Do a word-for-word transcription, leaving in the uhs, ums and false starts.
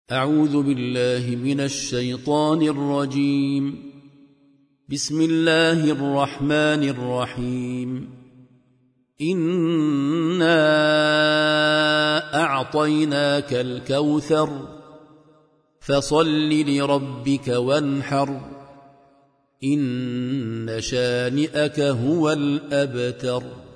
أعوذ بالله من الشيطان الرجيم. بسم الله الرحمن الرحيم. إنا أعطيناك الكوثر فصل لربك وانحر إن شانئك هو الأبتر.